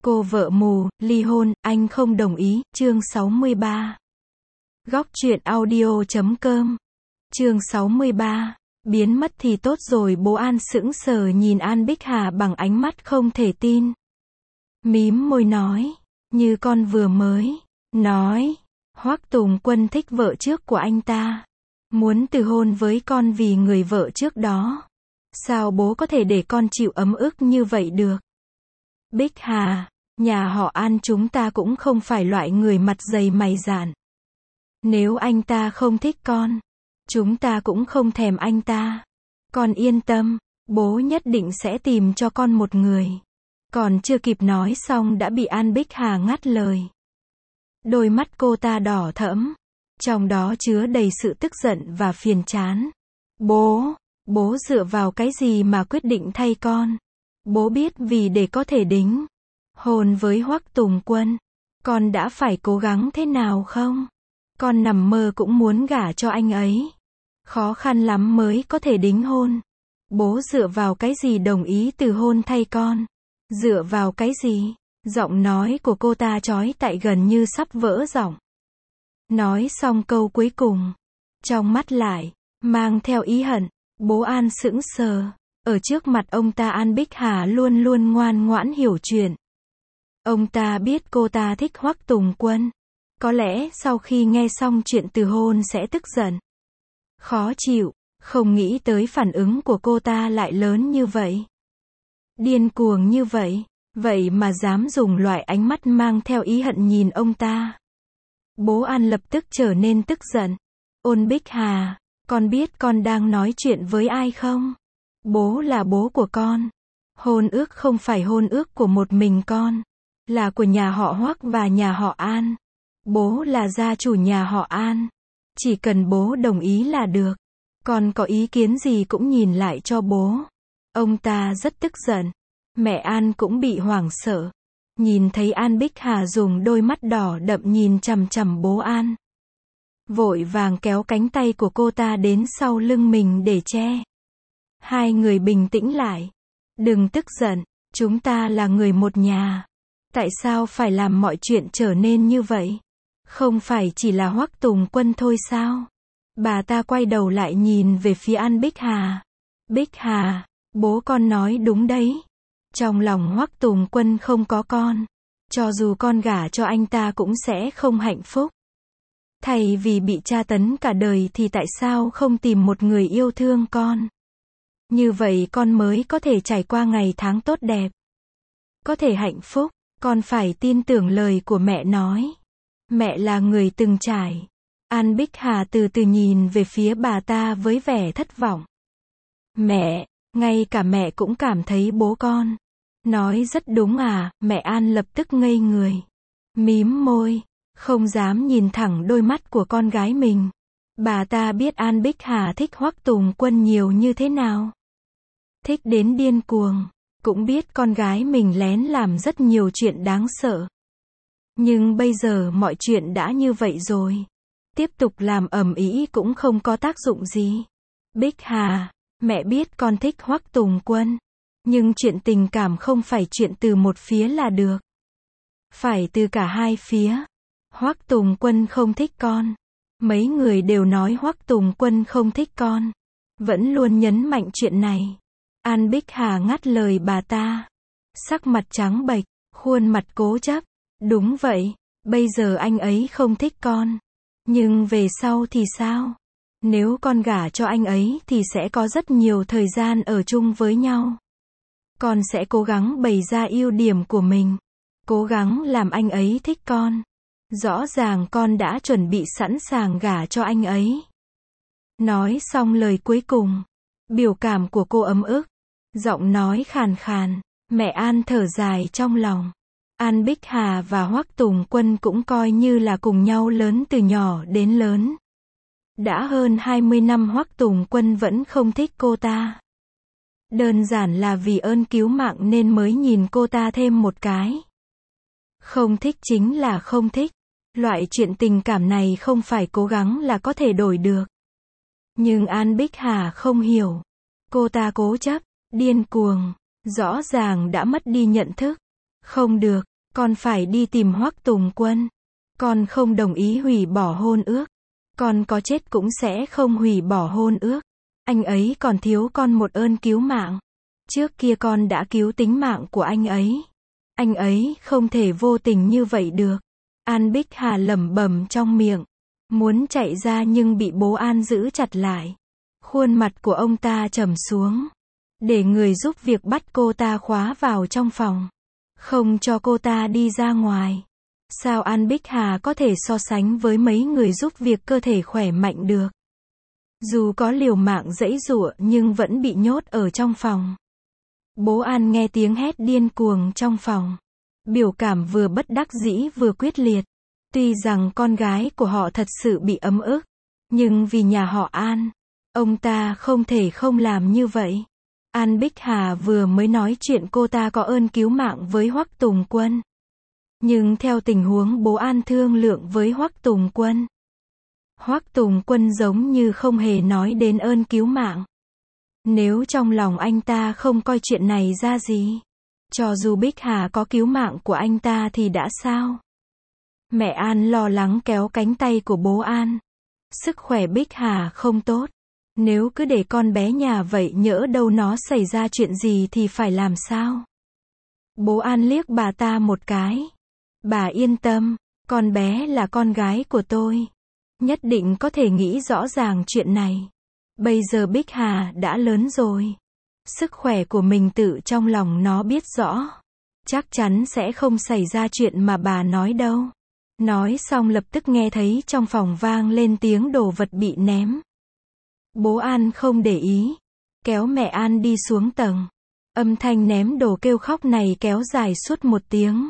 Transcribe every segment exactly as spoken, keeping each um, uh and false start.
Cô vợ mù, ly hôn, anh không đồng ý, chương sáu mươi ba. Góc truyện audio chấm com. Chương sáu mươi ba. Biến mất thì tốt rồi. Bố An sững sờ nhìn An Bích Hà bằng ánh mắt không thể tin. Mím môi nói, như con vừa mới nói, Hoắc Tùng Quân thích vợ trước của anh ta, muốn từ hôn với con vì người vợ trước đó. Sao bố có thể để con chịu ấm ức như vậy được? Bích Hà, nhà họ An chúng ta cũng không phải loại người mặt dày mày dạn. Nếu anh ta không thích con, chúng ta cũng không thèm anh ta. Con yên tâm, bố nhất định sẽ tìm cho con một người. Còn chưa kịp nói xong đã bị An Bích Hà ngắt lời. Đôi mắt cô ta đỏ thẫm, trong đó chứa đầy sự tức giận và phiền chán. Bố, bố dựa vào cái gì mà quyết định thay con? Bố biết vì để có thể đính hôn với Hoắc Tùng Quân, con đã phải cố gắng thế nào không? Con nằm mơ cũng muốn gả cho anh ấy. Khó khăn lắm mới có thể đính hôn. Bố dựa vào cái gì đồng ý từ hôn thay con? Dựa vào cái gì? Giọng nói của cô ta chói tai gần như sắp vỡ giọng. Nói xong câu cuối cùng, trong mắt lại mang theo ý hận. Bố An sững sờ. Ở trước mặt ông ta An Bích Hà luôn luôn ngoan ngoãn hiểu chuyện. Ông ta biết cô ta thích Hoắc Tùng Quân. Có lẽ sau khi nghe xong chuyện từ hôn sẽ tức giận, khó chịu, không nghĩ tới phản ứng của cô ta lại lớn như vậy. Điên cuồng như vậy, vậy mà dám dùng loại ánh mắt mang theo ý hận nhìn ông ta. Bố An lập tức trở nên tức giận. Ôn Bích Hà, con biết con đang nói chuyện với ai không? Bố là bố của con. Hôn ước không phải hôn ước của một mình con, là của nhà họ Hoắc và nhà họ An. Bố là gia chủ nhà họ An. Chỉ cần bố đồng ý là được. Con có ý kiến gì cũng nhìn lại cho bố. Ông ta rất tức giận. Mẹ An cũng bị hoảng sợ. Nhìn thấy An Bích Hà dùng đôi mắt đỏ đậm nhìn chằm chằm bố An. Vội vàng kéo cánh tay của cô ta đến sau lưng mình để che. Hai người bình tĩnh lại. Đừng tức giận, chúng ta là người một nhà. Tại sao phải làm mọi chuyện trở nên như vậy? Không phải chỉ là Hoắc Tùng Quân thôi sao? Bà ta quay đầu lại nhìn về phía An Bích Hà. Bích Hà, bố con nói đúng đấy. Trong lòng Hoắc Tùng Quân không có con. Cho dù con gả cho anh ta cũng sẽ không hạnh phúc. Thay vì bị tra tấn cả đời thì tại sao không tìm một người yêu thương con? Như vậy con mới có thể trải qua ngày tháng tốt đẹp. Có thể hạnh phúc, con phải tin tưởng lời của mẹ nói. Mẹ là người từng trải. An Bích Hà từ từ nhìn về phía bà ta với vẻ thất vọng. Mẹ, ngay cả mẹ cũng cảm thấy bố con nói rất đúng à? Mẹ An lập tức ngây người, mím môi, không dám nhìn thẳng đôi mắt của con gái mình. Bà ta biết An Bích Hà thích Hoắc Tùng Quân nhiều như thế nào. Thích đến điên cuồng. Cũng biết con gái mình lén làm rất nhiều chuyện đáng sợ. Nhưng bây giờ mọi chuyện đã như vậy rồi. Tiếp tục làm ầm ĩ cũng không có tác dụng gì. Bích Hà, mẹ biết con thích Hoắc Tùng Quân. Nhưng chuyện tình cảm không phải chuyện từ một phía là được. Phải từ cả hai phía. Hoắc Tùng Quân không thích con. Mấy người đều nói Hoắc Tùng Quân không thích con. Vẫn luôn nhấn mạnh chuyện này. An Bích Hà ngắt lời bà ta. Sắc mặt trắng bệch, khuôn mặt cố chấp. Đúng vậy, bây giờ anh ấy không thích con. Nhưng về sau thì sao? Nếu con gả cho anh ấy thì sẽ có rất nhiều thời gian ở chung với nhau. Con sẽ cố gắng bày ra ưu điểm của mình. Cố gắng làm anh ấy thích con. Rõ ràng con đã chuẩn bị sẵn sàng gả cho anh ấy. Nói xong lời cuối cùng, biểu cảm của cô ấm ức. Giọng nói khàn khàn, mẹ An thở dài trong lòng. An Bích Hà và Hoắc Tùng Quân cũng coi như là cùng nhau lớn từ nhỏ đến lớn. Đã hơn hai mươi năm Hoắc Tùng Quân vẫn không thích cô ta. Đơn giản là vì ơn cứu mạng nên mới nhìn cô ta thêm một cái. Không thích chính là không thích. Loại chuyện tình cảm này không phải cố gắng là có thể đổi được. Nhưng An Bích Hà không hiểu. Cô ta cố chấp, điên cuồng, rõ ràng đã mất đi nhận thức. Không được, Con phải đi tìm Hoắc Tùng Quân. Con không đồng ý hủy bỏ hôn ước. Con có chết cũng sẽ không hủy bỏ hôn ước. Anh ấy còn thiếu con một ơn cứu mạng. Trước kia con đã cứu tính mạng của anh ấy. Anh ấy không thể vô tình như vậy được. An Bích Hà lẩm bẩm trong miệng. Muốn chạy ra nhưng bị bố An giữ chặt lại. Khuôn mặt của ông ta trầm xuống. Để người giúp việc bắt cô ta khóa vào trong phòng. Không cho cô ta đi ra ngoài. Sao An Bích Hà có thể so sánh với mấy người giúp việc cơ thể khỏe mạnh được? Dù có liều mạng giãy giụa nhưng vẫn bị nhốt ở trong phòng. Bố An nghe tiếng hét điên cuồng trong phòng. Biểu cảm vừa bất đắc dĩ vừa quyết liệt. Tuy rằng con gái của họ thật sự bị ấm ức. Nhưng vì nhà họ An, ông ta không thể không làm như vậy. An Bích Hà vừa mới nói chuyện cô ta có ơn cứu mạng với Hoắc Tùng Quân. Nhưng theo tình huống bố An thương lượng với Hoắc Tùng Quân, Hoắc Tùng Quân giống như không hề nói đến ơn cứu mạng. Nếu trong lòng anh ta không coi chuyện này ra gì, cho dù Bích Hà có cứu mạng của anh ta thì đã sao? Mẹ An lo lắng kéo cánh tay của bố An. Sức khỏe Bích Hà không tốt. Nếu cứ để con bé nhà vậy nhỡ đâu nó xảy ra chuyện gì thì phải làm sao? Bố An liếc bà ta một cái. Bà yên tâm, con bé là con gái của tôi. Nhất định có thể nghĩ rõ ràng chuyện này. Bây giờ Bích Hà đã lớn rồi. Sức khỏe của mình tự trong lòng nó biết rõ. Chắc chắn sẽ không xảy ra chuyện mà bà nói đâu. Nói xong lập tức nghe thấy trong phòng vang lên tiếng đồ vật bị ném. Bố An không để ý. Kéo mẹ An đi xuống tầng. Âm thanh ném đồ kêu khóc này kéo dài suốt một tiếng.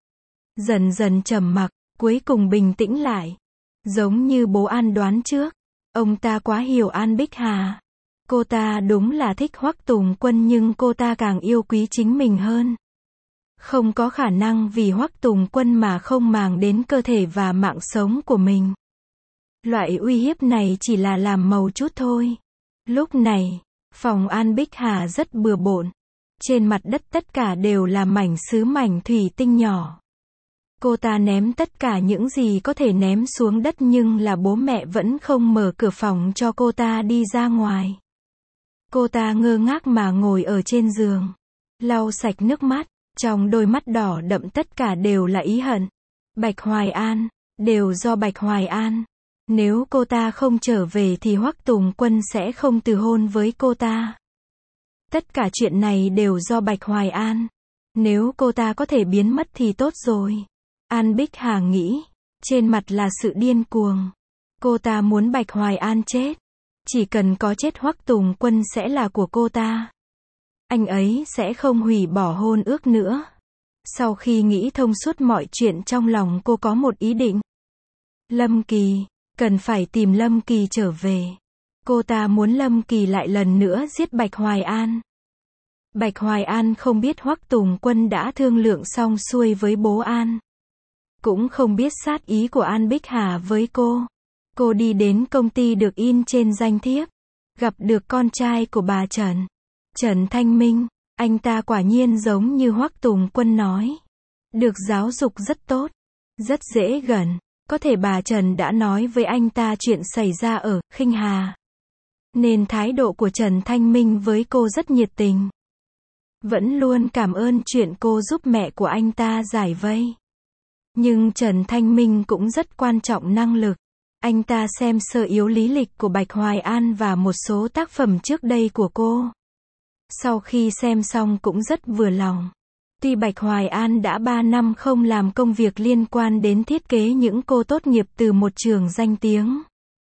Dần dần trầm mặc, cuối cùng bình tĩnh lại. Giống như bố An đoán trước. Ông ta quá hiểu An Bích Hà. Cô ta đúng là thích Hoắc Tùng Quân nhưng cô ta càng yêu quý chính mình hơn. Không có khả năng vì Hoắc Tùng Quân mà không màng đến cơ thể và mạng sống của mình. Loại uy hiếp này chỉ là làm màu chút thôi. Lúc này, phòng An Bích Hà rất bừa bộn. Trên mặt đất tất cả đều là mảnh sứ mảnh thủy tinh nhỏ. Cô ta ném tất cả những gì có thể ném xuống đất nhưng là bố mẹ vẫn không mở cửa phòng cho cô ta đi ra ngoài. Cô ta ngơ ngác mà ngồi ở trên giường. Lau sạch nước mắt, trong đôi mắt đỏ đậm tất cả đều là ý hận. Bạch Hoài An, đều do Bạch Hoài An. Nếu cô ta không trở về thì Hoắc Tùng Quân sẽ không từ hôn với cô ta. Tất cả chuyện này đều do Bạch Hoài An. Nếu cô ta có thể biến mất thì tốt rồi. An Bích Hà nghĩ, trên mặt là sự điên cuồng. Cô ta muốn Bạch Hoài An chết. Chỉ cần có chết Hoắc Tùng Quân sẽ là của cô ta. Anh ấy sẽ không hủy bỏ hôn ước nữa. Sau khi nghĩ thông suốt mọi chuyện trong lòng cô có một ý định. Lâm Kỳ, cần phải tìm Lâm Kỳ trở về. Cô ta muốn Lâm Kỳ lại lần nữa giết Bạch Hoài An. Bạch Hoài An không biết Hoắc Tùng Quân đã thương lượng xong xuôi với bố An. Cũng không biết sát ý của An Bích Hà với cô. Cô đi đến công ty được in trên danh thiếp. Gặp được con trai của bà Trần. Trần Thanh Minh. Anh ta quả nhiên giống như Hoắc Tùng Quân nói. Được giáo dục rất tốt. Rất dễ gần. Có thể bà Trần đã nói với anh ta chuyện xảy ra ở Khinh Hà. Nên thái độ của Trần Thanh Minh với cô rất nhiệt tình. Vẫn luôn cảm ơn chuyện cô giúp mẹ của anh ta giải vây. Nhưng Trần Thanh Minh cũng rất quan trọng năng lực. Anh ta xem sơ yếu lý lịch của Bạch Hoài An và một số tác phẩm trước đây của cô. Sau khi xem xong cũng rất vừa lòng. Tuy Bạch Hoài An đã ba năm không làm công việc liên quan đến thiết kế những cô tốt nghiệp từ một trường danh tiếng.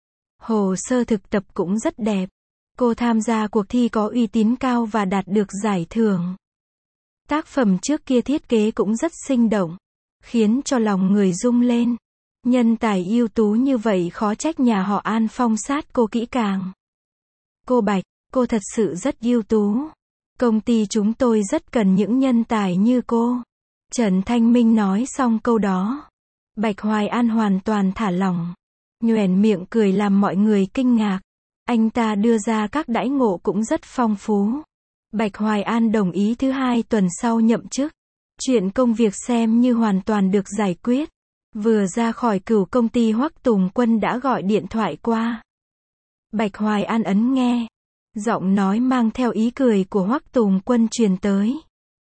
Hồ sơ thực tập cũng rất đẹp. Cô tham gia cuộc thi có uy tín cao và đạt được giải thưởng. Tác phẩm trước kia thiết kế cũng rất sinh động, khiến cho lòng người rung lên. Nhân tài ưu tú như vậy khó trách nhà họ An phong sát cô kỹ càng. Cô Bạch, cô thật sự rất ưu tú. Công ty chúng tôi rất cần những nhân tài như cô. Trần Thanh Minh nói xong câu đó. Bạch Hoài An hoàn toàn thả lỏng. Nhoẻn miệng cười làm mọi người kinh ngạc. Anh ta đưa ra các đãi ngộ cũng rất phong phú. Bạch Hoài An đồng ý thứ hai tuần sau nhậm chức. Chuyện công việc xem như hoàn toàn được giải quyết. Vừa ra khỏi cửu công ty Hoắc Tùng Quân đã gọi điện thoại qua. Bạch Hoài An ấn nghe. Giọng nói mang theo ý cười của Hoắc Tùng Quân truyền tới.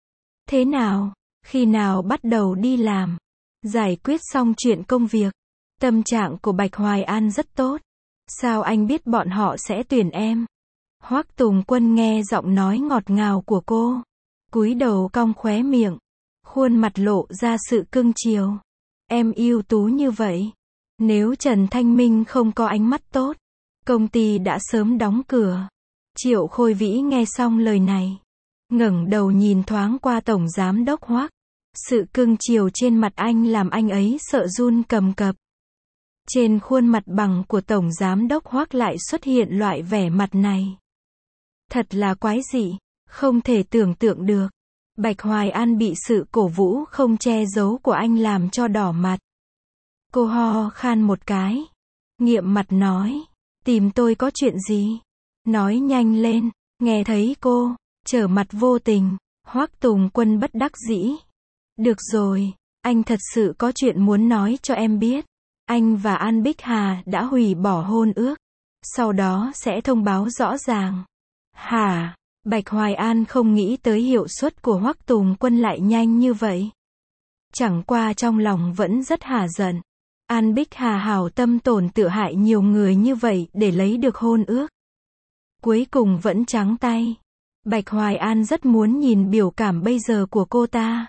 Thế nào? Khi nào bắt đầu đi làm? Giải quyết xong chuyện công việc. Tâm trạng của Bạch Hoài An rất tốt. Sao anh biết bọn họ sẽ tuyển em? Hoắc Tùng Quân nghe giọng nói ngọt ngào của cô. Cúi đầu cong khóe miệng. Khuôn mặt lộ ra sự cưng chiều. Em ưu tú như vậy. Nếu Trần Thanh Minh không có ánh mắt tốt, công ty đã sớm đóng cửa. Triệu Khôi Vĩ nghe xong lời này. Ngẩng đầu nhìn thoáng qua Tổng Giám Đốc Hoắc. Sự cưng chiều trên mặt anh làm anh ấy sợ run cầm cập. Trên khuôn mặt bằng của Tổng Giám Đốc Hoắc lại xuất hiện loại vẻ mặt này. Thật là quái dị, không thể tưởng tượng được. Bạch Hoài An bị sự cổ vũ không che giấu của anh làm cho đỏ mặt. Cô ho khan một cái. Nghiệm mặt nói. Tìm tôi có chuyện gì? Nói nhanh lên. Nghe thấy cô trở mặt vô tình. Hoắc Tùng Quân bất đắc dĩ. Được rồi, anh thật sự có chuyện muốn nói cho em biết. Anh và An Bích Hà đã hủy bỏ hôn ước. Sau đó sẽ thông báo rõ ràng. Hả? Bạch Hoài An không nghĩ tới hiệu suất của Hoắc Tùng Quân lại nhanh như vậy. Chẳng qua trong lòng vẫn rất hả giận. An Bích Hà hảo tâm tổn tự hại nhiều người như vậy để lấy được hôn ước. Cuối cùng vẫn trắng tay. Bạch Hoài An rất muốn nhìn biểu cảm bây giờ của cô ta.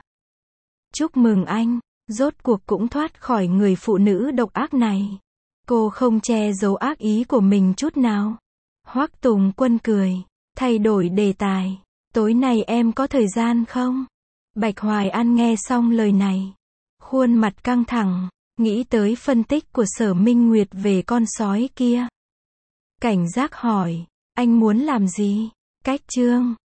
Chúc mừng anh, rốt cuộc cũng thoát khỏi người phụ nữ độc ác này. Cô không che giấu ác ý của mình chút nào. Hoắc Tùng Quân cười, thay đổi đề tài. Tối nay em có thời gian không? Bạch Hoài An nghe xong lời này. Khuôn mặt căng thẳng, nghĩ tới phân tích của Sở Minh Nguyệt về con sói kia. Cảnh giác hỏi, anh muốn làm gì? Cách chương